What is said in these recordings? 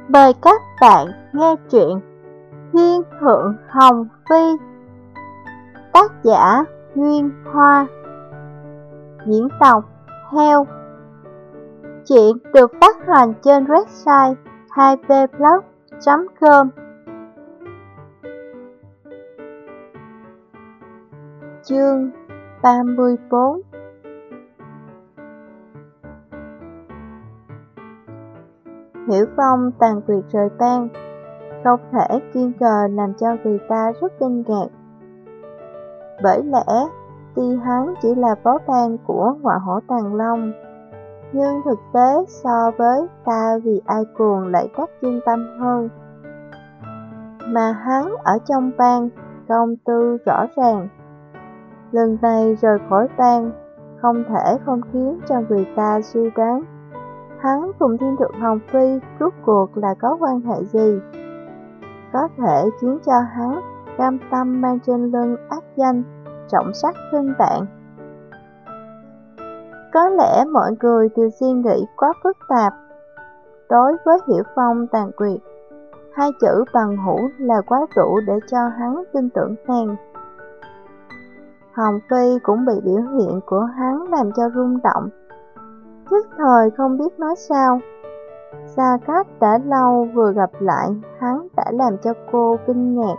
Mời các bạn nghe truyện Thiên Thượng Hồng Phi, tác giả Nguyên Hoa, diễn đọc Heo. Truyện được phát hành trên website 2vblog.com. Chương 34. Hiểu Phong tàn tuyệt rời bang, không thể kiên cờ làm cho người ta rất kinh ngạc. Bởi lẽ, tuy hắn chỉ là phó bang của Ngọa Hổ Tàng Long, nhưng thực tế so với Ta Vì Ai Cuồng lại rất chuyên tâm hơn. Mà hắn ở trong bang, công tư rõ ràng. Lần này rời khỏi bang, không thể không khiến cho người ta suy đoán hắn cùng Thiên Thượng Hồng Phi rốt cuộc là có quan hệ gì, có thể khiến cho hắn cam tâm mang trên lưng ác danh, trọng sắc khinh bạn. Có lẽ mọi người đều suy nghĩ quá phức tạp. Đối với Hiểu Phong tàn quyệt, hai chữ bằng hữu là quá đủ để cho hắn tin tưởng nàng. Hồng Phi cũng bị biểu hiện của hắn làm cho rung động, nhất thời không biết nói sao. Xa cách đã lâu vừa gặp lại, hắn đã làm cho cô kinh ngạc.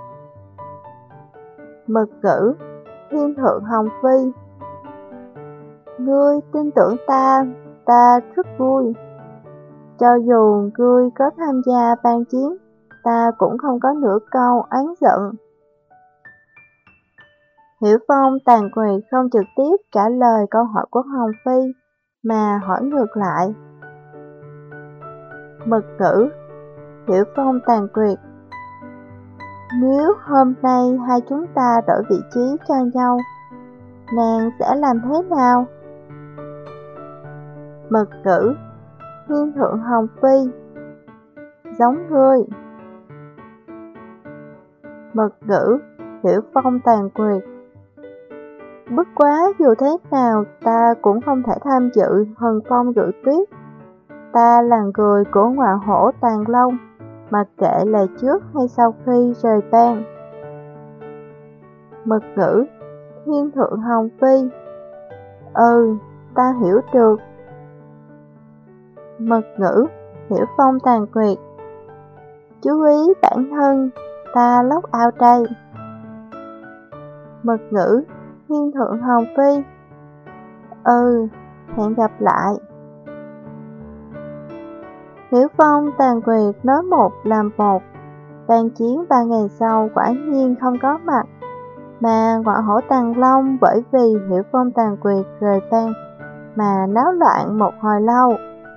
Mật ngữ, Thiên Thượng Hồng Phi. Ngươi tin tưởng ta rất vui. Cho dù ngươi có tham gia ban chiến, ta cũng không có nửa câu oán giận. Hiểu Phong tàn quyệt không trực tiếp trả lời câu hỏi của Hồng Phi, mà hỏi ngược lại. Mật ngữ, Hiểu Phong tàn quyệt. Nếu hôm nay hai chúng ta đổi vị trí cho nhau, nàng sẽ làm thế nào? Mật ngữ, Thiên Thượng Hồng Phi. Giống ngươi. Mật ngữ, Hiểu Phong tàn quyệt. Bất quá dù thế nào ta cũng không thể tham dự Hần Phong Ngự Tuyết. Ta là người của Ngọa Hổ Tàng Long, mặc kệ là trước hay sau khi rời bang. Mật ngữ, Thiên Thượng Hồng Phi. Ta hiểu được. Mật ngữ, Hiểu Phong tàn quyệt. Chú ý bản thân, ta lóc ao đây. Mật ngữ, Thiên Thượng Hồng Phi. Hẹn gặp lại. Hiểu Phong tàn quyệt nói một làm một. Ban chiến 3 ngày sau quả nhiên không có mặt, mà Ngọa Hổ Tàng Long bởi vì Hiểu Phong tàn quyệt rời bang mà náo loạn một hồi lâu.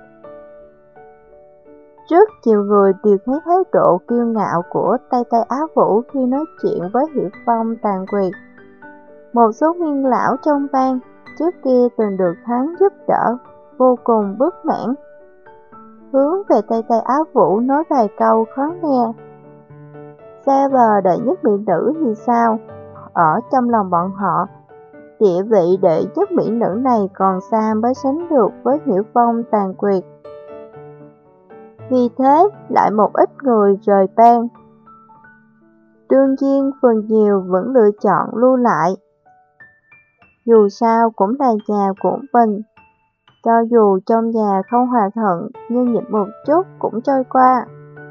Rất nhiều người đều thấy thái độ kiêu ngạo của Tây Tây Á Vũ khi nói chuyện với Hiểu Phong tàn quyệt. Một số nguyên lão trong bang trước kia từng được hắn giúp đỡ, vô cùng bất mãn. Hướng về Tây Tây Á Vũ nói vài câu khó nghe. Xa vời đệ nhất mỹ nữ thì sao? Ở trong lòng bọn họ, địa vị đệ nhất mỹ nữ này còn xa mới sánh được với Hiểu Phong tàn quyệt. Vì thế, lại một ít người rời bang. Đương nhiên, phần nhiều vẫn lựa chọn lưu lại. Dù sao cũng là nhà của mình. Cho dù trong nhà không hòa thuận, nhưng nhịn một chút cũng trôi qua.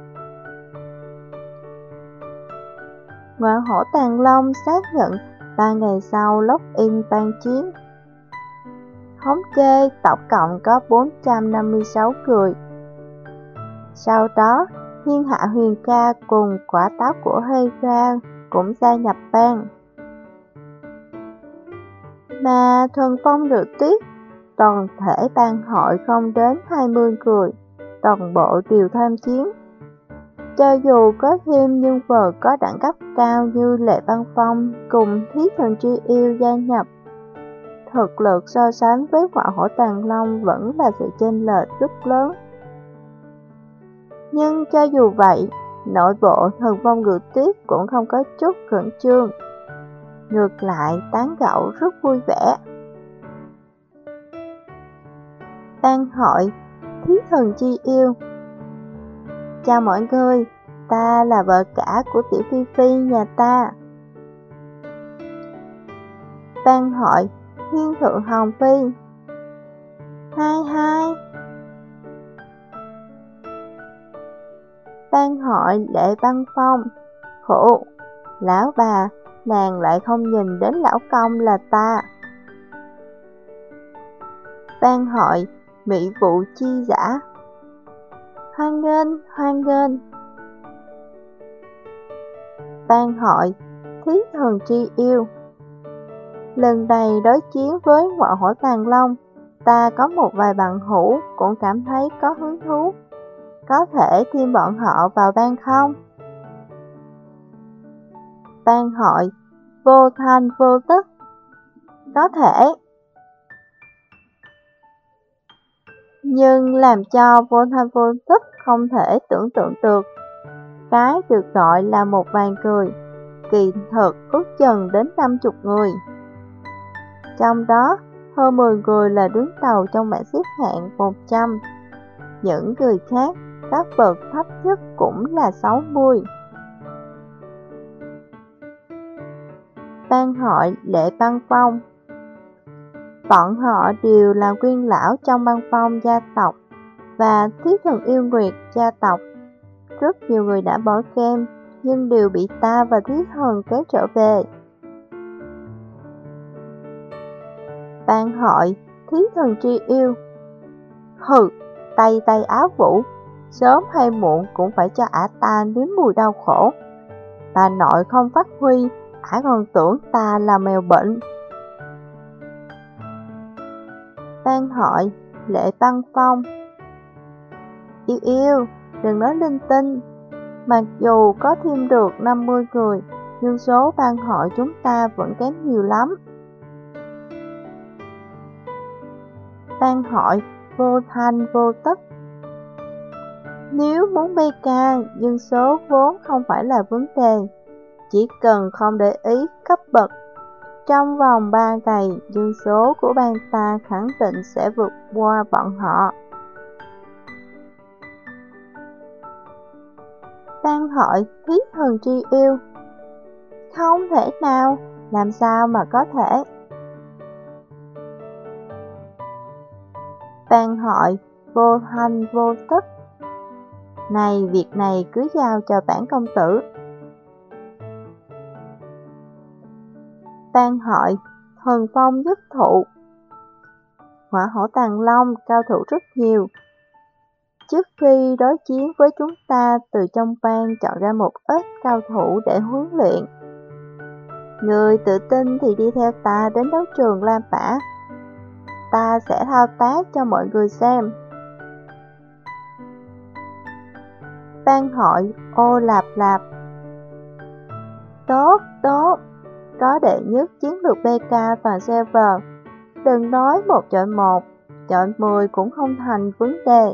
Ngọa Hổ Tàng Long xác nhận 3 ngày sau log in ban chiến. Thống kê tổng cộng có 456 người. Sau đó, Thiên Hạ Huyền Ca cùng quả táo của Hera cũng gia nhập bang. Mà Thuần Phong Ngự Tuyết, toàn thể bang hội không đến 20 người, toàn bộ đều tham chiến. Cho dù có thêm nhân vật có đẳng cấp cao như Lệ Băng Phong cùng Thí Thần Tri Yêu gia nhập, thực lực so sánh với Ngọa Hổ Tàng Long vẫn là sự chênh lệch rất lớn. Nhưng cho dù vậy, nội bộ Thuần Phong Ngự Tuyết cũng không có chút khẩn trương, ngược lại tán gẫu rất vui vẻ. Bang hội Thí Thần Chi Yêu. chào mọi người, ta là vợ cả của Tiểu Phi Phi nhà ta. Ban Hội, Thiên Thượng Hồng Phi. Hai hai. Ban Hội Lệ Băng Phong. Khổ, lão bà, nàng lại không nhìn đến lão công là ta. Ban Hội Mỹ Vụ Chi Giả. Hoan nghênh, hoan nghênh. Ban Hội Thí Thần Tri Yêu. Lần này đối chiến với Ngọa Hổ Tàng Long, ta có một vài bạn hữu cũng cảm thấy có hứng thú. Có thể thêm bọn họ vào ban không? Ban Hội Vô Thanh Vô Tức. Có thể. Nhưng làm cho vô thanh vô tức không thể tưởng tượng được. Cái được gọi là một vài người, kỳ thực ước chừng đến 50 người. Trong đó, hơn 10 người là đứng đầu trong bảng xếp hạng 100. Những người khác, cấp bậc thấp nhất cũng là 60. Ban Hội Lệ Băng Phong. Bọn họ đều là nguyên lão trong băng phong gia tộc và Thiết Thần Yêu Nguyệt gia tộc. Rất nhiều người đã bỏ game, nhưng đều bị ta và Thiết Thần kéo trở về. Ban Hội Thiết Thần Tri Yêu. Hừ, tay tay áo vũ, sớm hay muộn cũng phải cho ả ta nếm mùi đau khổ. Bà nội không phát huy, ả còn tưởng ta là mèo bệnh. Ban Hội Lệ Băng Phong. Yêu yêu, đừng nói linh tinh. Mặc dù có thêm được 50 người, nhưng số ban hội chúng ta vẫn kém nhiều lắm. Ban Hội Vô Thanh Vô Tức. Nếu muốn BK, dân số vốn không phải là vấn đề. Chỉ cần không để ý cấp bậc, trong vòng 3 ngày, dân số của bang ta khẳng định sẽ vượt qua bọn họ. Ban Hội Thiết Thần Tri Yêu. Không thể nào, làm sao mà có thể. Ban Hội Vô Thanh Vô Tức. Này, việc này cứ giao cho bản công tử. Ban Hội Thần Phong Nhất Thụ. Ngọa Hổ Tàng Long cao thủ rất nhiều. Trước khi đối chiến với chúng ta, từ trong bang chọn ra một ít cao thủ để huấn luyện. Người tự tin thì đi theo ta đến đấu trường Lam Bả. Ta sẽ thao tác cho mọi người xem. Ban Hội Ô Lạp Lạp. Tốt, tốt. Có đệ nhất chiến lược BK toàn server. Đừng nói 1 chọi 1, chọi 10 cũng không thành vấn đề.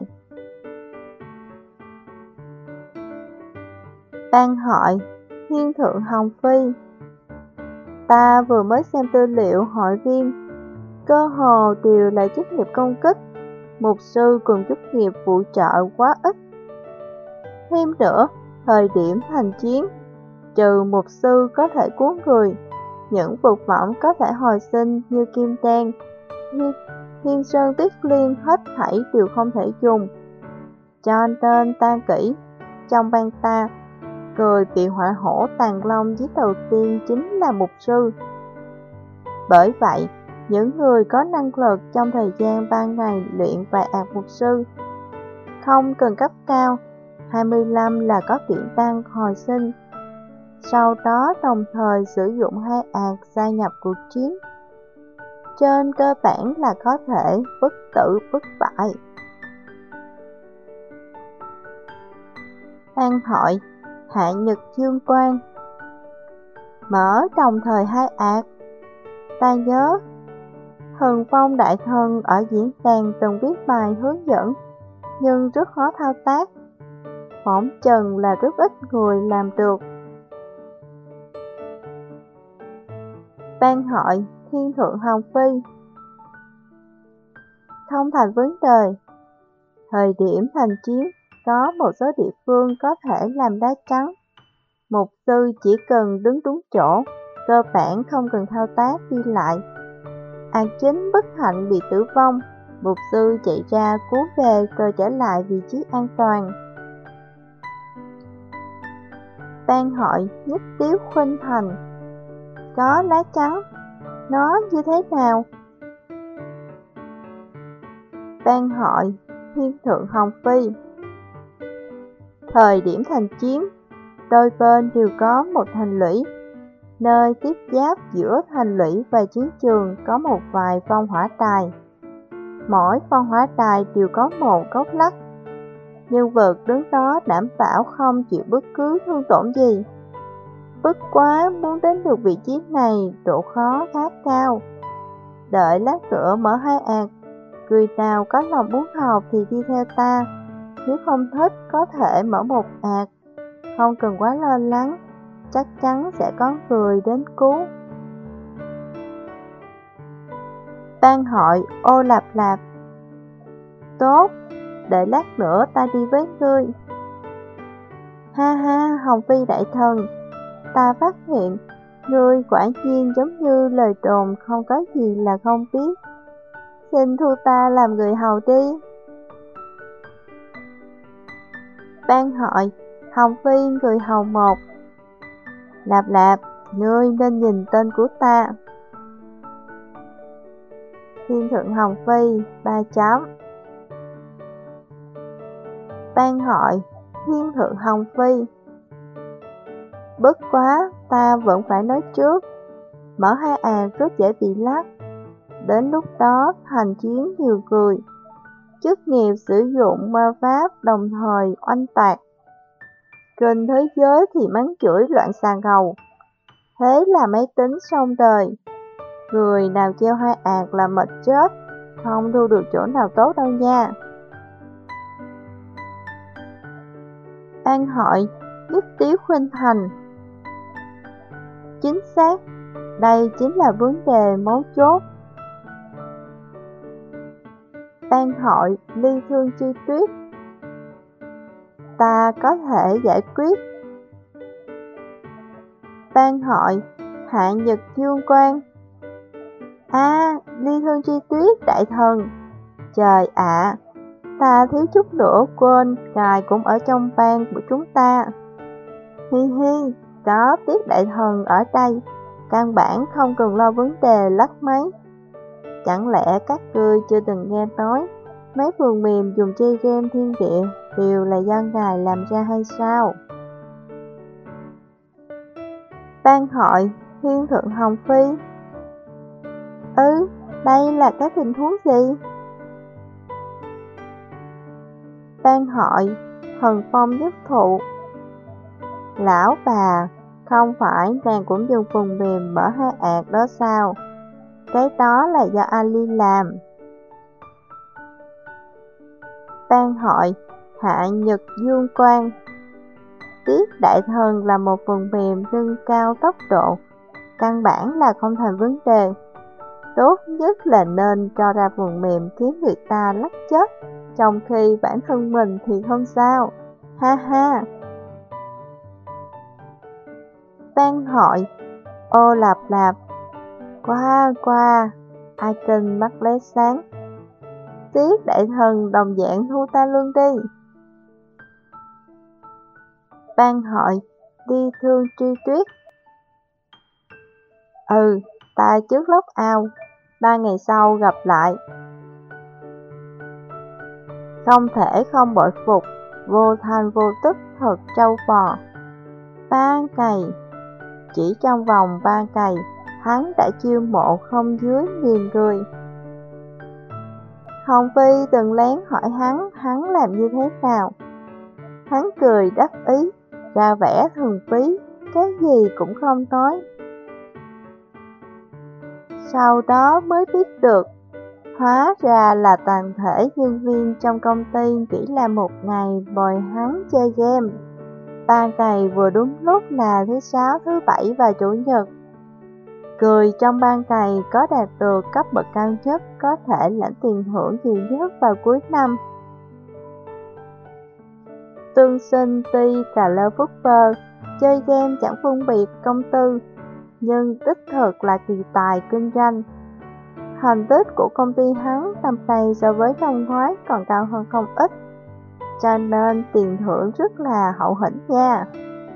Ban Hội Thiên Thượng Hồng Phi. Ta vừa mới xem tư liệu hội viên, cơ hồ đều là chức nghiệp công kích, mục sư cùng chức nghiệp phụ trợ quá ít. Thêm nữa, thời điểm thành chiến, trừ mục sư có thể cứu người, những vật phẩm có thể hồi sinh như kim đan, như thiên sơn tuyết liên hết thảy đều không thể dùng. Cho nên ta kỹ, trong bang ta, người bị hỏa hổ tàng long giết đầu tiên chính là mục sư. Bởi vậy, những người có năng lực trong thời gian 3 ngày luyện vài ạc mục sư, không cần cấp cao, 25 là có kiện đan hồi sinh. Sau đó đồng thời sử dụng 2 ạc gia nhập cuộc chiến. Trên cơ bản là có thể bất tử bất bại. Ban Hội Hạ Nhật Dương Quang. Mở đồng thời 2 ạc. Ta nhớ Thần Phong Đại Thần ở diễn đàn từng viết bài hướng dẫn, nhưng rất khó thao tác. Phỏng chừng là rất ít người làm được. Ban Hội Thiên Thượng Hồng Phi. Không thành vấn đề. Thời điểm thành chiến, có một số địa phương có thể làm đá trắng. Mục sư chỉ cần đứng đúng chỗ, cơ bản không cần thao tác đi lại. Ác chính bất hạnh bị tử vong, mục sư chạy ra cứu về rồi trở lại vị trí an toàn. Ban hội nhất tiếu khuynh thành. Có lá trắng, nó như thế nào? Ban hội Thiên Thượng Hồng Phi. Thời điểm thành chiến, đôi bên đều có một thành lũy. Nơi tiếp giáp giữa thành lũy và chiến trường có một vài phong hỏa đài. Mỗi phong hỏa đài đều có một góc lắc. Nhân vật đứng đó đảm bảo không chịu bất cứ thương tổn gì. Bất quá muốn đến được vị trí này độ khó khá cao. Đợi lát nữa mở 2 ạc, người nào có lòng muốn học thì đi theo ta. Nếu không thích có thể mở 1 ạc, không cần quá lo lắng, chắc chắn sẽ có người đến cứu. Ban hội Ô Lạp Lạp. Tốt, đợi lát nữa ta đi với ngươi. Ha ha, Hồng Phi đại thần, ta phát hiện ngươi quả nhiên giống như lời đồn, không có gì là không biết. Xin thu ta làm người hầu đi. Ban hội Hồng Phi người hầu 1. Lạp Lạp, ngươi nên nhìn tên của ta. Thiên Thượng Hồng Phi 3 chấm. Ban hội Thiên Thượng Hồng Phi. Bất quá, ta vẫn phải nói trước, mở 2 ạc rất dễ bị lắc. Đến lúc đó thành chiến nhiều người, chức nghiệp sử dụng ma pháp đồng thời oanh tạc. Trên thế giới thì mắng chửi loạn xà ngầu. Thế là máy tính xong đời. Người nào treo 2 ạc là mệt chết, không thu được chỗ nào tốt đâu nha. Ban hội Nhất Tiếu Khuynh Thành. Chính xác, đây chính là vấn đề mấu chốt. Ban hội Ly Thương Chi Tuyết. Ta có thể giải quyết. Ban hội Hạ Nhật Dương Quang. Ly Thương Chi Tuyết đại thần. Trời ạ, ta thiếu chút nữa quên ngài cũng ở trong ban của chúng ta. Hi hi, có Tiết đại thần ở đây, căn bản không cần lo vấn đề lắc máy. Chẳng lẽ các ngươi chưa từng nghe nói mấy phần mềm dùng chơi game thiên địa đều là do ngài làm ra hay sao? Ban hội Thiên Thượng Hồng Phi. Đây là cái tình huống gì? Ban hội Thần Phong Nhất Thụ. Lão bà, không phải nàng cũng dùng phần mềm mở 2 ạc đó sao? Cái đó là do Ali làm. Ban hội Hạ Nhật Dương Quang. Tiết đại thần là một phần mềm nâng cao tốc độ, căn bản là không thành vấn đề. Tốt nhất là nên cho ra phần mềm khiến người ta lắc chết, trong khi bản thân mình thì không sao. Ha ha. Ban hội Ô Lạp Lạp. Qua, icon mắt lóe sáng. Tiết đại thần đồng dạng thu ta luôn đi. Ban hội Đi Thương Tri Tuyết. Ta trước log out, 3 ngày sau gặp lại. Không thể không bội phục, vô thanh vô tức thật trâu bò. 3 ngày, chỉ trong vòng 3 ngày, hắn đã chiêu mộ không dưới 1000 người. Hồng Phi từng lén hỏi hắn làm như thế nào. Hắn cười đắc ý, ra vẻ thần bí, cái gì cũng không nói. Sau đó mới biết được, hóa ra là toàn thể nhân viên trong công ty chỉ làm 1 ngày bồi hắn chơi game. 3 ngày vừa đúng lúc là thứ 6, thứ 7 và chủ nhật. Người trong 3 ngày có đạt được cấp bậc cao nhất có thể lãnh tiền thưởng nhiều nhất vào cuối năm. Tương Sinh tuy cà lơ phất phơ, chơi game chẳng phân biệt công tư, nhưng đích thực là kỳ tài kinh doanh. Thành tích của công ty hắn năm nay so với năm ngoái còn cao hơn không ít, cho nên tiền thưởng rất là hậu hĩnh nha.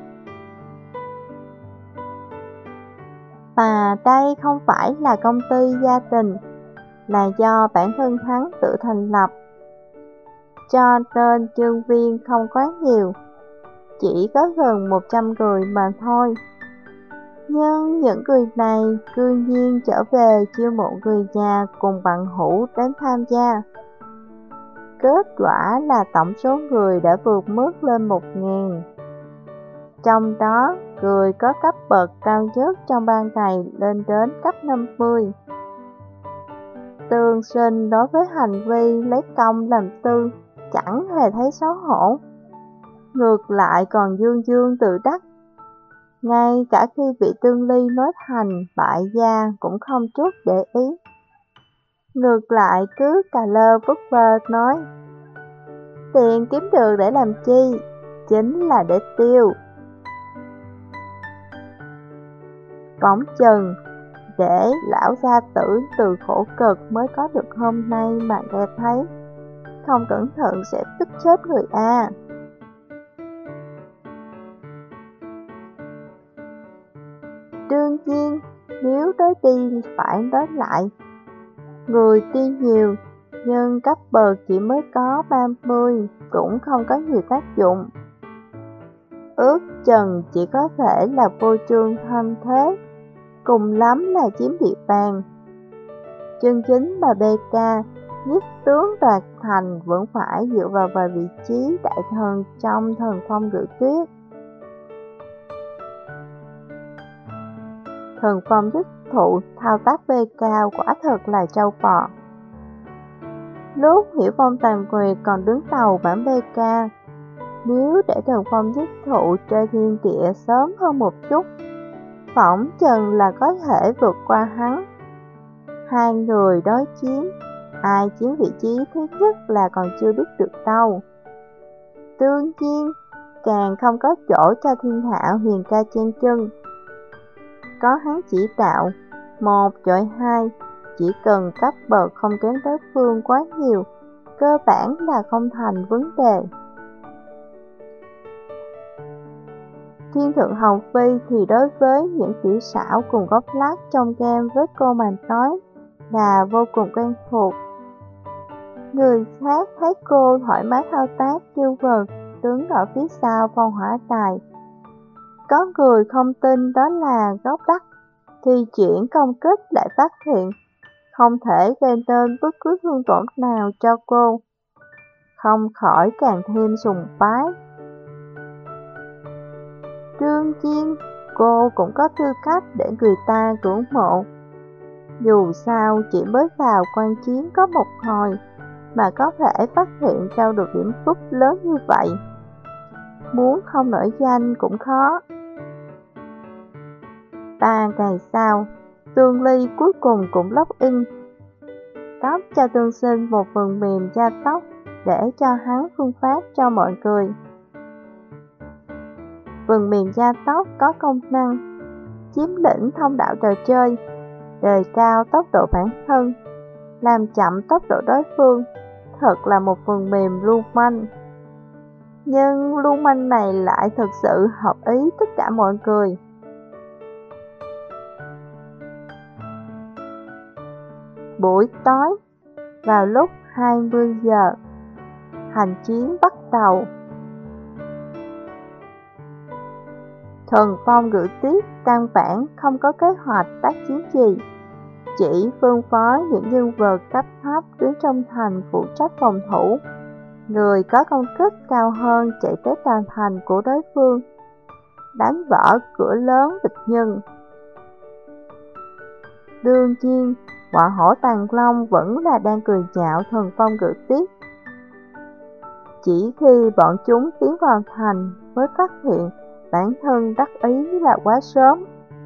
Mà đây không phải là công ty gia đình, là do bản thân hắn tự thành lập, cho nên nhân viên không quá nhiều, chỉ có gần 100 người mà thôi. Nhưng những người này cư nhiên trở về chiêu mộ người nhà cùng bạn hữu đến tham gia. Kết quả là tổng số người đã vượt mức lên 1.000. Trong đó, người có cấp bậc cao nhất trong ban này lên đến cấp 50. Tương Sinh đối với hành vi lấy công làm tư chẳng hề thấy xấu hổ, ngược lại còn dương dương tự đắc. Ngay cả khi bị Tương Ly nói thành bại gia cũng không chút để ý, ngược lại cứ cà lơ vất vơ nói: tiền kiếm được để làm chi, chính là để tiêu. Phỏng chừng để lão gia tử từ khổ cực mới có được hôm nay mà nghe thấy, không cẩn thận sẽ tức chết người a. Đương nhiên, nếu đối đi phải đối lại, người tuy nhiều, nhưng cấp bậc chỉ mới có 30 cũng không có nhiều tác dụng. Ước chừng chỉ có thể là vô trương thanh thế, cùng lắm là chiếm địa bàn. Chân chính mà BK nhất tướng đoạt thành vẫn phải dựa vào vài vị trí đại thần trong thần phong ngự tuyết. Thần phong thích thụ thao tác BK quả thật là trâu bò. Lúc Hiểu Phong Tàn Nguyệt còn đứng đầu bảng BK, nếu để thần phong nhất thụ chơi thiên địa sớm hơn một chút, phỏng chừng là có thể vượt qua hắn. Hai người đối chiến, ai chiếm vị trí thứ nhất là còn chưa biết được đâu. Đương nhiên, càng không có chỗ cho thiên hạ huyền ca chen chân. Có hắn chỉ đạo, 1 chọi 2, chỉ cần cấp bậc không kém đối phương quá nhiều, cơ bản là không thành vấn đề. Thiên thượng Hồng Phi thì đối với những kỹ xảo cùng góc lát trong game với cô mà nói là vô cùng quen thuộc. Người khác thấy cô thoải mái thao tác kêu vật đứng ở phía sau phong hỏa đài. Có người không tin đó là góc lắc, thì chuyển công kích lại phát hiện không thể gây nên bất cứ thương tổn nào cho cô, không khỏi càng thêm sùng bái. Đương nhiên, cô cũng có tư cách để người ta ngưỡng mộ. Dù sao chỉ mới vào quan chiến có một hồi mà có thể phát hiện ra được điểm phúc lớn như vậy, muốn không nổi danh cũng khó. 3 ngày sau, Tương Ly cuối cùng cũng login, cấp cho Tương Sinh một phần mềm gia tốc để cho hắn phân phát cho mọi người. Phần mềm gia tốc có công năng chiếm lĩnh thông đạo trò chơi, đề cao tốc độ bản thân, làm chậm tốc độ đối phương, thật là một phần mềm lưu manh. Nhưng lưu manh này lại thực sự hợp ý tất cả mọi người. Buổi tối, vào lúc 20 giờ, hành chiến bắt đầu. Thần phong ngự tiết căn bản không có kế hoạch tác chiến gì, chỉ phân phó những nhân vật cấp thấp đứng trong thành phụ trách phòng thủ. Người có công kích cao hơn chạy tới tòa thành của đối phương, đánh vỡ cửa lớn địch nhân. Đương nhiên, bọn hổ Tàng Long vẫn là đang cười nhạo thần phong ngự tiết. Chỉ khi bọn chúng tiến vào thành mới phát hiện bản thân đắc ý là quá sớm.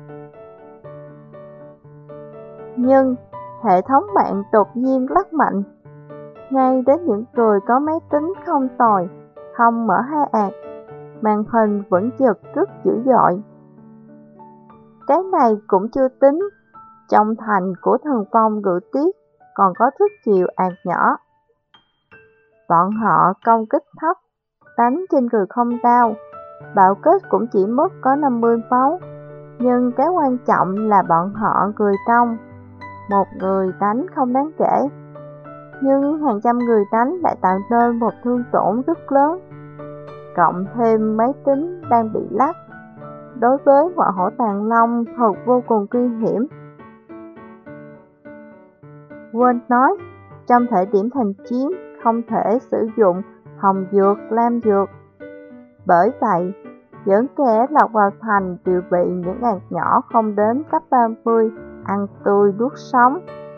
Nhưng hệ thống mạng đột nhiên lắc mạnh, ngay đến những người có máy tính không tồi không mở hai ạt, màn hình vẫn giật rất dữ dội. Cái này cũng chưa tính, trong thành của Thần Phong Ngự Tuyết còn có rất nhiều ạt nhỏ. Bọn họ công kích thấp, đánh trên người không đau, bạo kết cũng chỉ mất có 50 máu. Nhưng cái quan trọng là bọn họ người đông, một người đánh không đáng kể, nhưng hàng trăm người đánh lại tạo nên một thương tổn rất lớn. Cộng thêm máy tính đang bị lắc, đối với ngọa hổ tàng long thật vô cùng nguy hiểm. Quên nói, trong thời điểm thành chiến không thể sử dụng hồng dược, lam dược. Bởi vậy, những kẻ lọt vào thành đều bị những ạt nhỏ không đến cấp 30 ăn tươi nuốt sống.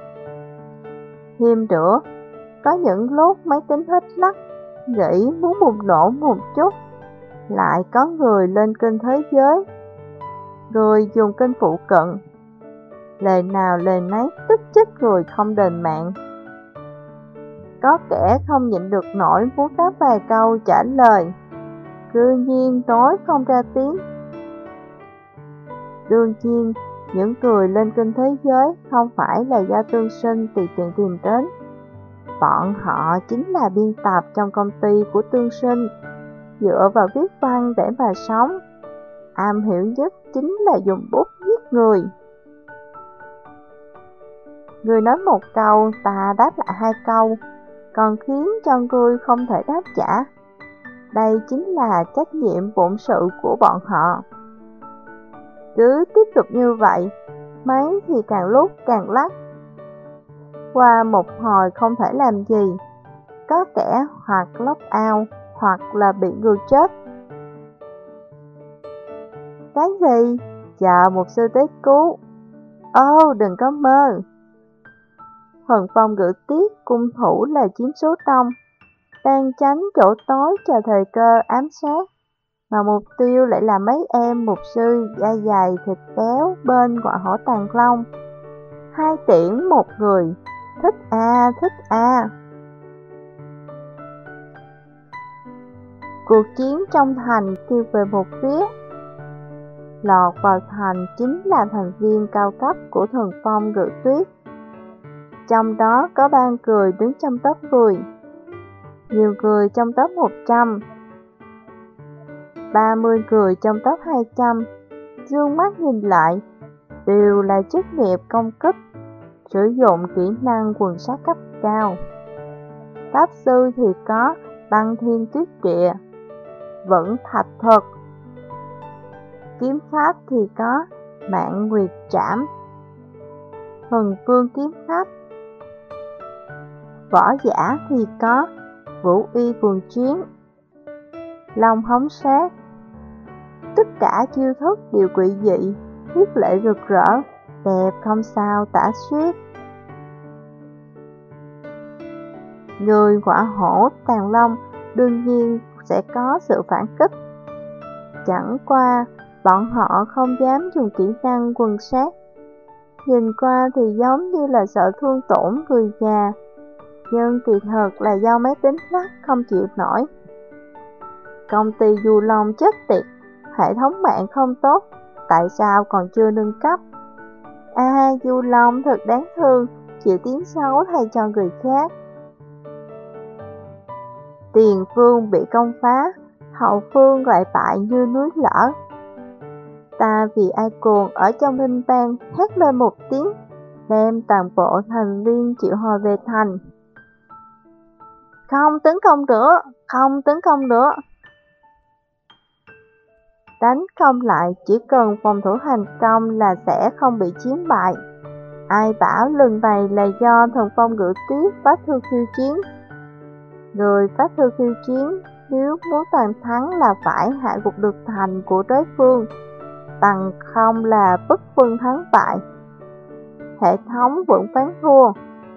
Thêm nữa, có những lúc máy tính hết lắc, nghĩ muốn bùng nổ một chút, lại có người lên kênh thế giới, người dùng kênh phụ cận, lời nào lời nấy tức chết người không đền mạng. Có kẻ không nhịn được nổi muốn đáp vài câu trả lời, cư nhiên nói không ra tiếng. Đương nhiên, những người lên kênh thế giới không phải là do Tương Sinh tùy tiện tìm đến. Bọn họ chính là biên tập trong công ty của Tương Sinh, dựa vào viết văn để mà sống. Am hiểu nhất chính là dùng bút giết người. Người nói một câu, ta đáp lại hai câu, còn khiến cho người không thể đáp trả. Đây chính là trách nhiệm bổn sự của bọn họ. Cứ tiếp tục như vậy, máy thì càng lúc càng lắc. Qua một hồi không thể làm gì, có kẻ hoặc log out hoặc là bị người chết. Cái gì? Chờ một sư tới cứu. Ô, đừng có mơ. Thần Phong Ngự Tuyết cung thủ là chiếm số đông, đang tránh chỗ tối chờ thời cơ ám sát, mà mục tiêu lại là mấy em mục sư da dày thịt béo bên ngọa hổ tàng long. 2 tiễn một người, thích à, thích à. Cuộc chiến trong thành kêu về một phía. Lọt vào thành chính là thành viên cao cấp của Thần Phong Ngự Tuyết. Trong đó có 3 người đứng trong top 10, nhiều người trong top 100, 30 người trong top 200. Dương mắt nhìn lại, đều là chức nghiệp công kích, sử dụng kỹ năng quần sát cấp cao. Pháp sư thì có băng thiên tuyết địa, vẫn thạch thuật. Kiếm khách thì có mạng nguyệt trảm, thần vương kiếm khách. Võ giả thì có vũ uy quần chiến, long hống sát. Tất cả chiêu thức đều quỷ dị, huyết lệ rực rỡ, đẹp không sao tả xiết. Người ngọa hổ tàng long đương nhiên sẽ có sự phản kích. Chẳng qua, bọn họ không dám dùng kỹ năng quần sát. Nhìn qua thì giống như là sợ thương tổn người già, nhưng kỳ thật là do máy tính lắc không chịu nổi. Công ty Du Long chết tiệt, hệ thống mạng không tốt, tại sao còn chưa nâng cấp? Du Long thật đáng thương, chịu tiếng xấu thay cho người khác. Tiền phương bị công phá, hậu phương lại bại như núi lở. Ta vì ai cuồng ở trong linh bang hét lên một tiếng, đem toàn bộ thành viên triệu hồi về thành. Không tấn công nữa, không tấn công nữa. Đánh không lại, chỉ cần phòng thủ thành công là sẽ không bị chiếm bại. Ai bảo lần này là do Thần Phong Ngự Tuyết phát thư khiêu chiến. Người phát thư khiêu chiến nếu muốn toàn thắng là phải hạ gục được thành của đối phương, bằng không là bất phân thắng bại. Hệ thống vẫn phán thua.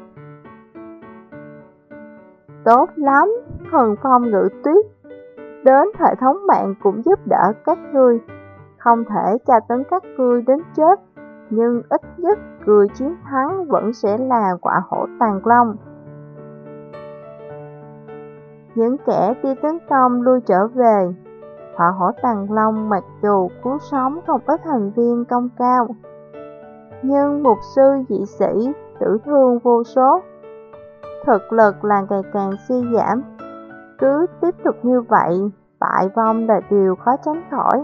Tốt lắm, Thần Phong Ngự Tuyết, đến hệ thống mạng cũng giúp đỡ các ngươi. Không thể tra tấn các ngươi đến chết, nhưng ít nhất người chiến thắng vẫn sẽ là ngọa hổ tàng long. Những kẻ đi tấn công lui trở về. Hỏa hổ Tàng Long mặc dù cứu sống không ít thành viên công cao, nhưng mục sư dị sĩ tử thương vô số. Thực lực là ngày càng suy giảm. Cứ tiếp tục như vậy, bại vong là điều khó tránh khỏi.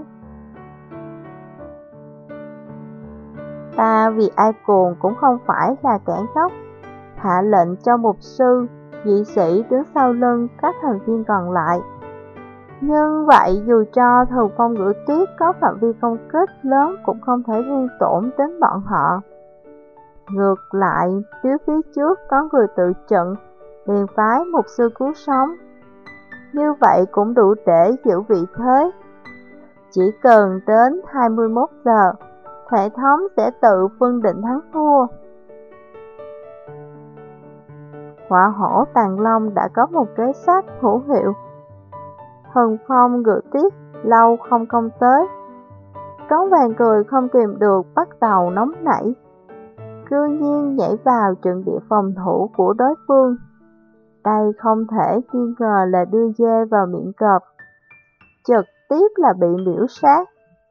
Ta vì ai cuồng cũng không phải là kẻ ngốc, hạ lệnh cho mục sư, dị sĩ đứng sau lưng các thành viên còn lại. Nhưng vậy dù cho Thần Phong Ngữ Tuyết có phạm vi công kích lớn cũng không thể thương tổn đến bọn họ. Ngược lại, nếu phía trước có người tự trận, liền phái mục sư cứu sống. Như vậy cũng đủ để giữ vị thế. Chỉ cần đến 21 giờ, hệ thống sẽ tự phân định thắng thua. Hỏa hổ Tàng Long đã có một kế sách hữu hiệu. Thần Phong Ngự Tuyết lâu không công tới. Cống vàng cười không kìm được bắt đầu nóng nảy, cương nhiên nhảy vào trận địa phòng thủ của đối phương. Đây không thể nghi ngờ là đưa dê vào miệng cọp, trực tiếp là bị miễu sát.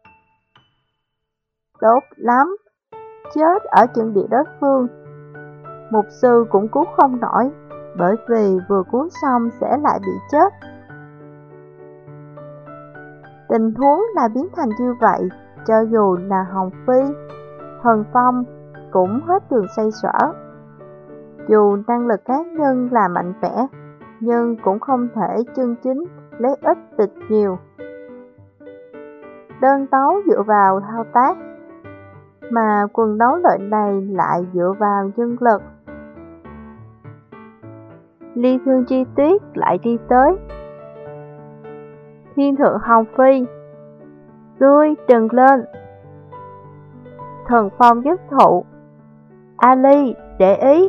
Tốt lắm, chết ở trận địa đối phương. Mục sư cũng cứu không nổi, bởi vì vừa cứu xong sẽ lại bị chết. Tình huống là biến thành như vậy, cho dù là Hồng Phi, Thần Phong cũng hết đường xoay sở. Dù năng lực cá nhân là mạnh mẽ, nhưng cũng không thể chân chính lấy ít địch nhiều. Đơn đấu dựa vào thao tác, mà quần đấu loại này lại dựa vào nhân lực. Ly Thương Chi Tuyết lại đi tới. Thiên thượng Hồng Phi, ngươi đừng lên. Thần Phong nhất thụ, Ali để ý.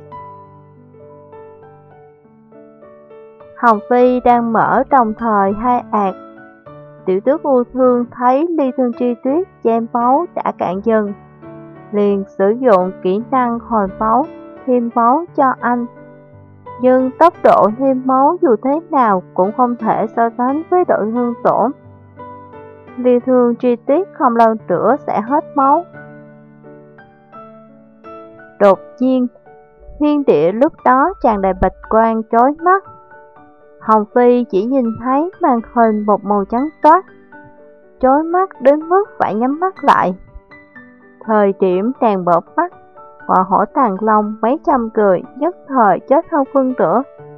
Hồng Phi đang mở đồng thời hai ạt. Tiểu tước U Thương thấy Ly Thương Chi Tuyết chém máu đã cạn dần, liền sử dụng kỹ năng hồi máu, thêm máu cho anh. Nhưng tốc độ thêm máu dù thế nào cũng không thể so sánh với độ thương tổn. Ly Thương Chi Tuyết không lâu nữa sẽ hết máu. Đột nhiên, thiên địa lúc đó tràn đầy bạch quang chói mắt. Hồng Phi chỉ nhìn thấy màn hình một màu trắng toát, chói mắt đến mức phải nhắm mắt lại. Thời điểm nàng mở mắt, Hỏa hổ Tàng Long mấy trăm người nhất thời chết hơn phân nửa.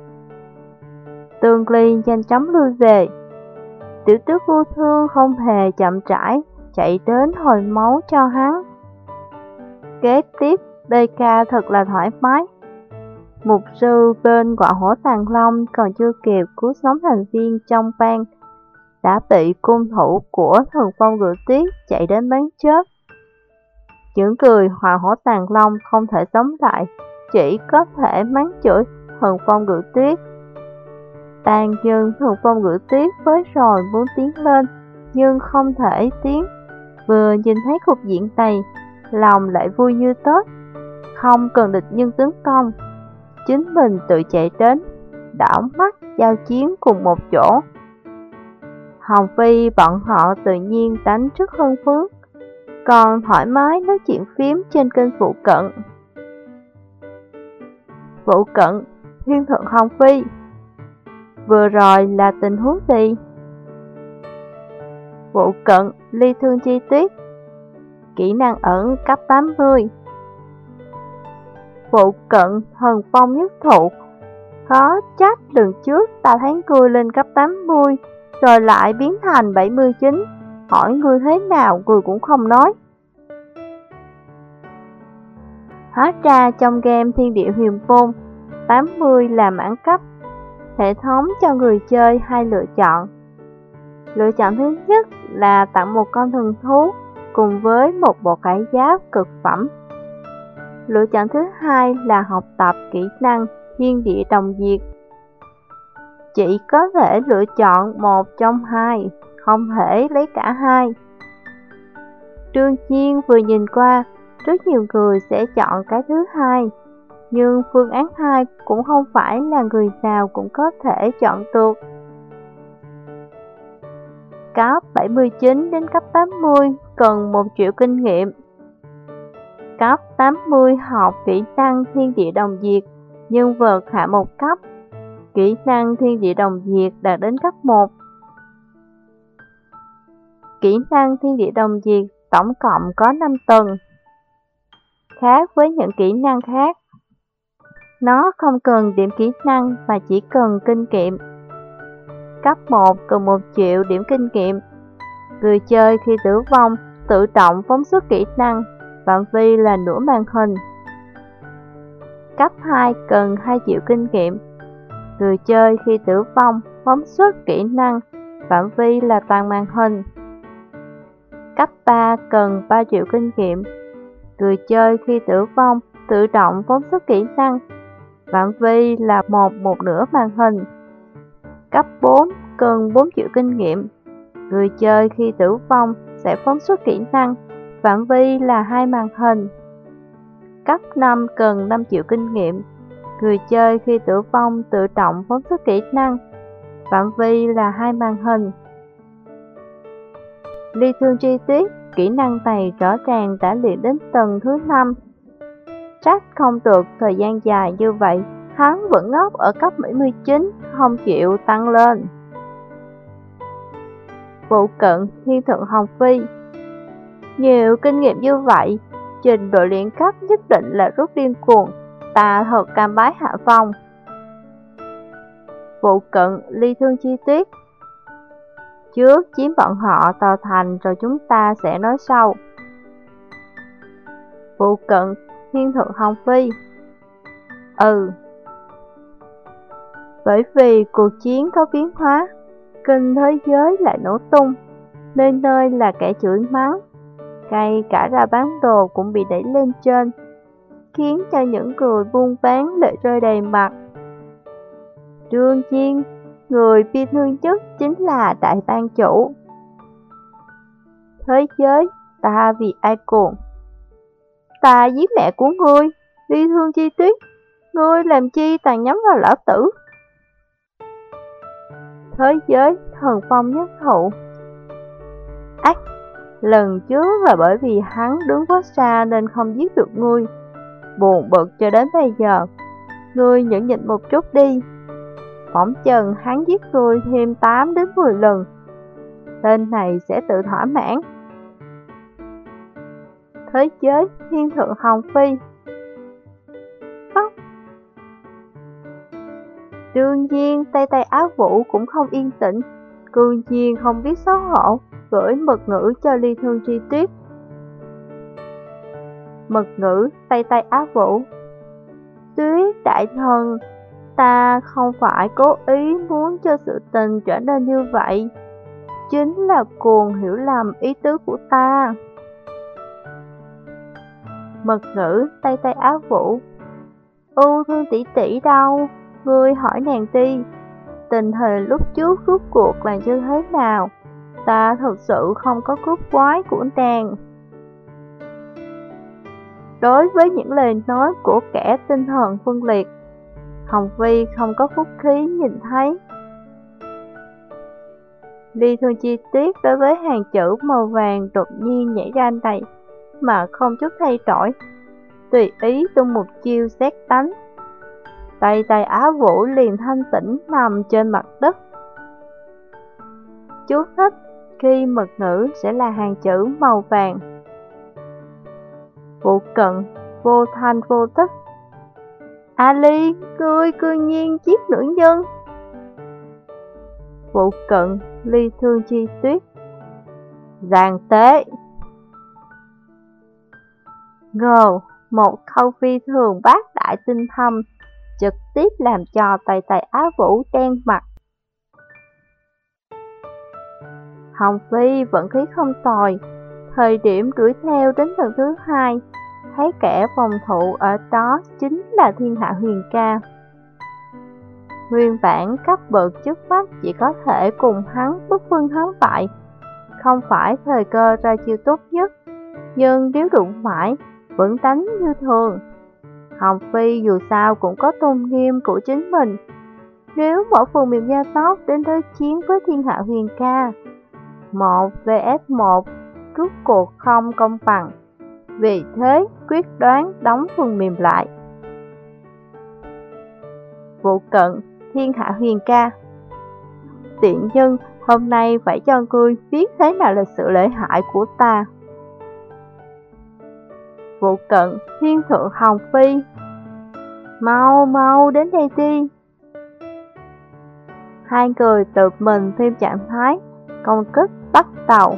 Tương Ly nhanh chóng lui về. Tiểu tước vô thương không hề chậm trải, chạy đến hồi máu cho hắn. Kế tiếp, DK thật là thoải mái. Mục sư bên Hỏa hổ Tàng Long còn chưa kịp cứu sống thành viên trong bang, đã bị cung thủ của Thần Phong Ngự Tuyết chạy đến bắn chết. Những người Hỏa hổ Tàng Long không thể sống lại, chỉ có thể mắng chửi Thần Phong Ngự Tuyết. Tàn dân Thần Phong Ngự Tuyết với rồi muốn tiến lên, nhưng không thể tiến. Vừa nhìn thấy cục diện này, lòng lại vui như Tết. Không cần địch nhân tấn công, chính mình tự chạy đến, đảo mắt giao chiến cùng một chỗ. Hồng Phi bọn họ tự nhiên đánh rất hưng phấn, còn thoải mái nói chuyện phím trên kênh phụ cận. Phụ cận, Thiên thượng Hồng Phi, vừa rồi là tình huống gì? Phụ cận, Ly Thương Chi Tuyết, kỹ năng ẩn cấp 80. Phụ cận, Thần Phong nhất thụ, khó trách lần trước ta thấy ngươi lên cấp 80, rồi lại biến thành 79, hỏi ngươi thế nào ngươi cũng không nói. Hóa ra trong game Thiên Địa Huyền Môn, 80 là mãn cấp. Hệ thống cho người chơi hai lựa chọn. Lựa chọn thứ nhất là tặng một con thần thú cùng với một bộ cải giáp cực phẩm. Lựa chọn thứ hai là học tập kỹ năng Thiên Địa Đồng Diệt. Chỉ có thể lựa chọn một trong hai, không thể lấy cả hai. Đương nhiên vừa nhìn qua, rất nhiều người sẽ chọn cái thứ hai. Nhưng phương án 2 cũng không phải là người nào cũng có thể chọn được. Cấp 79 đến cấp 80 cần 1 triệu kinh nghiệm. Cấp 80 học kỹ năng thiên địa đồng diệt, nhân vật hạ một cấp. Kỹ năng thiên địa đồng diệt đạt đến cấp 1. Kỹ năng thiên địa đồng diệt tổng cộng có 5 tầng. Khác với những kỹ năng khác, nó không cần điểm kỹ năng mà chỉ cần kinh nghiệm. Cấp 1 cần 1 triệu điểm kinh nghiệm. Người chơi khi tử vong tự động phóng xuất kỹ năng, phạm vi là nửa màn hình. Cấp 2 cần 2 triệu kinh nghiệm. Người chơi khi tử vong phóng xuất kỹ năng, phạm vi là toàn màn hình. Cấp 3 cần 3 triệu kinh nghiệm. Người chơi khi tử vong tự động phóng xuất kỹ năng, phạm vi là một nửa màn hình. Cấp 4 cần 4 triệu kinh nghiệm. Người chơi khi tử vong sẽ phóng xuất kỹ năng, phạm vi là 2 màn hình. Cấp 5 cần 5 triệu kinh nghiệm. Người chơi khi tử vong tự động phóng xuất kỹ năng, phạm vi là 2 màn hình. Ly thương chi tiết, kỹ năng này rõ ràng đã luyện đến tầng thứ 5. Trách không được thời gian dài như vậy, hắn vẫn ngốc ở cấp 79, không chịu tăng lên. Vụ cận thiên thượng hồng phi. Nhiều kinh nghiệm như vậy, trình độ luyện cấp nhất định là rất điên cuồng, ta thật cam bái hạ phong. Vụ cận ly thương chi tiết. Trước chiếm bọn họ tòa thành rồi chúng ta sẽ nói sau. Vụ cận thiên thượng hồng phi. Bởi vì cuộc chiến có biến hóa, kinh thế giới lại nổ tung, nơi nơi là kẻ chửi mắng, ngay cả ra bán đồ cũng bị đẩy lên trên, khiến cho những người buôn bán lệ rơi đầy mặt. Đương nhiên, người bi thương nhất chính là đại ban chủ. Thế giới, ta vì ai cuồng? Ta giết mẹ của ngươi, Ly thương chi tiết, ngươi làm chi tàn nhắm vào lão tử? Thế giới, thần phong nhất thụ. Ách, lần trước là bởi vì hắn đứng quá xa nên không giết được ngươi. Buồn bực cho đến bây giờ, ngươi nhẫn nhịn một chút đi. Phỏng chừng hắn giết ngươi thêm 8 đến 10 lần. Tên này sẽ tự thỏa mãn. Thế giới, thiên thượng hồng phi. Phóc. Đương nhiên, Tây Tây Áo Vũ cũng không yên tĩnh, cương nhiên không biết xấu hổ, gửi mật ngữ cho Ly Thương Chi Tuyết. Mật ngữ Tây Tây Áo Vũ. Tuyết đại thần, ta không phải cố ý muốn cho sự tình trở nên như vậy, chính là cuồng hiểu lầm ý tứ của ta. Mật ngữ Tây Tây Áo Vũ. Ưu Thương tỷ tỷ đâu? Ngươi hỏi nàng đi, tình hình lúc trước rốt cuộc là như thế nào? Ta thật sự không có cướp quái của nàng. Đối với những lời nói của kẻ tinh thần phân liệt, Hồng Vi không có phúc khí nhìn thấy. Ly Thương Chi Tiết đối với hàng chữ màu vàng đột nhiên nhảy ra này mà không chút thay đổi, tùy ý tung một chiêu xét đánh. Tây Tây Á Vũ liền thanh tĩnh nằm trên mặt đất. Chú thích: khi mật ngữ sẽ là hàng chữ màu vàng. Vụ cận, vô thanh vô tức. Ali, ngươi cư nhiên giết nữ nhân. Vụ cận, Ly Thương Chi Tuyết. Giàn tế. Ngờ, một câu phi thường bác đại tinh thâm, trực tiếp làm cho Tây Tây Á Vũ đen mặt. Hồng Phi vận khí không tồi, thời điểm đuổi theo đến lần thứ 2, thấy kẻ phòng thủ ở đó chính là Thiên Hạ Huyền Ca. Nguyên bản cấp bậc trước mắt chỉ có thể cùng hắn bất phân thắng bại, không phải thời cơ ra chiêu tốt nhất, nhưng nếu đụng phải, vẫn đánh như thường. Hồng Phi dù sao cũng có tôn nghiêm của chính mình. Nếu mỗi phần mềm gia tốc đến đối chiến với thiên hạ huyền ca, 1 vs 1 rút cuộc không công bằng. Vì thế quyết đoán đóng phần mềm lại. Vụ cận thiên hạ huyền ca: tiện nhân, hôm nay phải cho ngươi biết thế nào là sự lợi hại của ta. Vụ cận thiên thượng Hồng Phi: mau mau đến đây đi. Hai người tự mình thêm trạng thái công kích bắt đầu.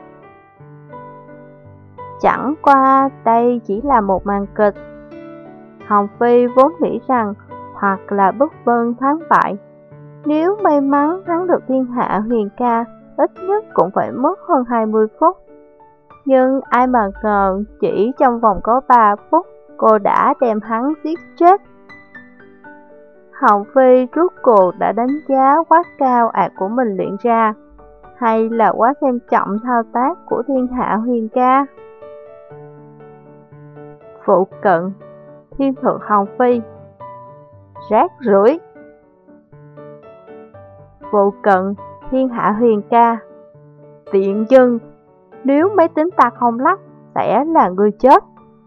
Chẳng qua đây chỉ là một màn kịch. Hồng Phi vốn nghĩ rằng hoặc là bất vân thắng bại, nếu may mắn thắng được thiên hạ huyền ca, ít nhất cũng phải mất hơn 20 phút. Nhưng ai mà ngờ chỉ trong vòng có 3 phút, cô đã đem hắn giết chết. Hồng Phi rốt cuộc đã đánh giá quá cao ạc của mình luyện ra, hay là quá xem trọng thao tác của thiên hạ huyền ca? Phụ cận thiên thượng Hồng Phi: rác rưởi. Phụ cận thiên hạ huyền ca: tiện dân, nếu máy tính ta không lắc, sẽ là người chết.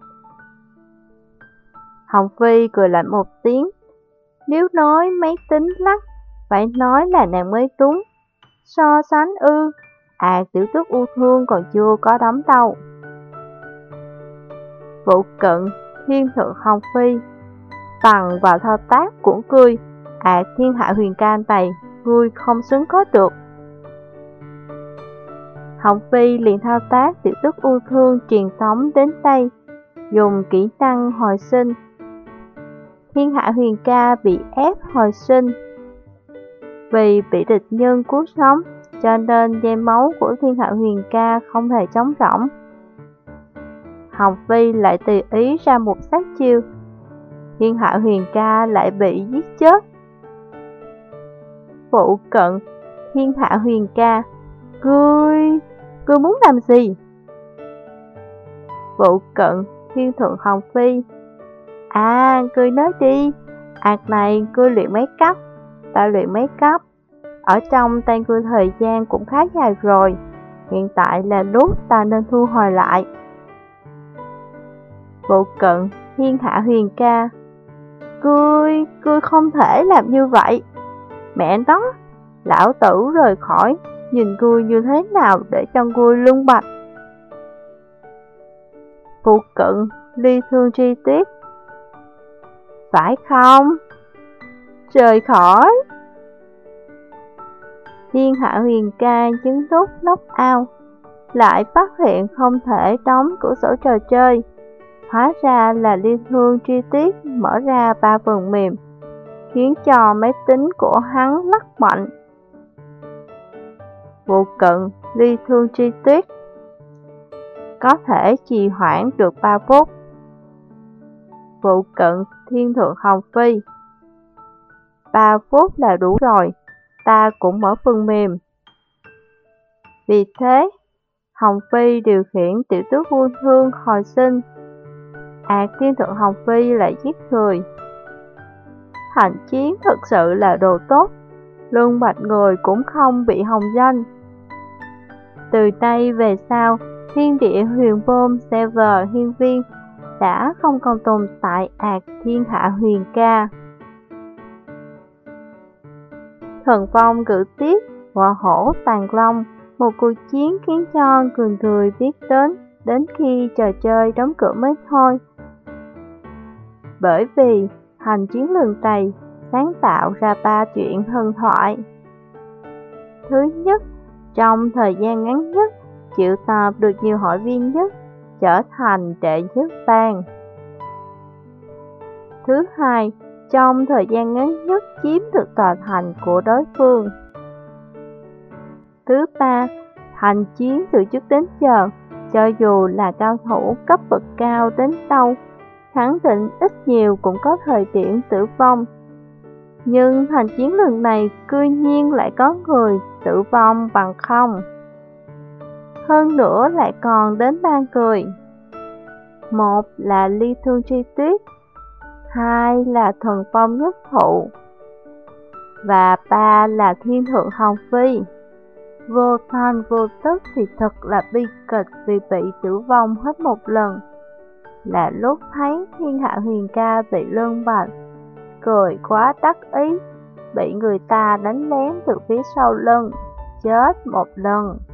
Hồng Phi cười lạnh một tiếng: nếu nói máy tính lắc, phải nói là nàng mới đúng. So sánh ư? Tiểu tước U Thương còn chưa có đấm đâu. Vụ cận thiên thượng Hồng Phi: bằng vào thao tác của ngươi, thiên hạ huyền ca này, ngươi không xứng có được. Hồng Phi liền thao tác tiểu tước U Thương truyền tống đến đây, dùng kỹ năng hồi sinh. Thiên hạ huyền ca bị ép hồi sinh. Vì bị địch nhân cứu sống, cho nên dây máu của thiên hạ huyền ca không hề trống rỗng. Hồng Phi lại tùy ý ra một sát chiêu, thiên hạ huyền ca lại bị giết chết. Phụ cận thiên hạ huyền ca: Ngươi muốn làm gì? Phụ cận thiên thượng Hồng Phi: ngươi nói đi, này ngươi luyện mấy cấp? Ta luyện mấy cấp? Ở trong tay ngươi thời gian cũng khá dài rồi, hiện tại là lúc ta nên thu hồi lại. Phụ cận thiên hạ huyền ca: Ngươi không thể làm như vậy. Mẹ nó, lão tử rời khỏi, nhìn ngươi như thế nào để cho ngươi lung bạch. Phụ cận ly thương tri tuyết: phải không? Rời khỏi. Thiên hạ huyền ca chứng đốt lóc ao, lại phát hiện không thể đóng cửa sổ trò chơi. Hóa ra là liên thương tri tuyết mở ra 3 phần mềm, khiến cho máy tính của hắn lắc mạnh. Vụ cận ly thương tri tuyết: có thể trì hoãn được 3 phút. Vụ cận thiên thượng Hồng Phi: 3 phút là đủ rồi, ta cũng mở phần mềm. Vì thế, Hồng Phi điều khiển tiểu tước U Thương hồi sinh. Thiên thượng Hồng Phi lại giết người. Hành chiến thực sự là đồ tốt, lương bạch người cũng không bị hồng danh. Từ nay về sau, thiên địa huyền bom server hiên viên đã không còn tồn tại thiên hạ huyền ca. Thần phong cử tiếp, họa hổ tàn long, một cuộc chiến khiến cho người biết đến khi trò chơi đóng cửa mới thôi. Bởi vì hành chiến lần này sáng tạo ra 3 chuyện thần thoại. Thứ nhất, trong thời gian ngắn nhất, triệu tập được nhiều hội viên nhất, trở thành đệ nhất bang. Thứ hai, trong thời gian ngắn nhất chiếm được tòa thành của đối phương. Thứ ba, hành chiến từ trước đến giờ, cho dù là cao thủ cấp bậc cao đến đâu, khẳng định ít nhiều cũng có thời điểm tử vong. Nhưng hành chiến lần này cư nhiên lại có người tử vong bằng không. Hơn nữa lại còn đến 3 người. Một là ly thương tri tuyết, 2 là Thần Phong Nhất Thụ và 3 là Thiên Thượng Hồng Phi. Vô thanh vô tức thì thật là bi kịch vì bị tử vong hết một lần. Là lúc thấy Thiên Hạ Huyền Ca bị lưng bạch, cười quá đắc ý, bị người ta đánh lén từ phía sau lưng, chết một lần.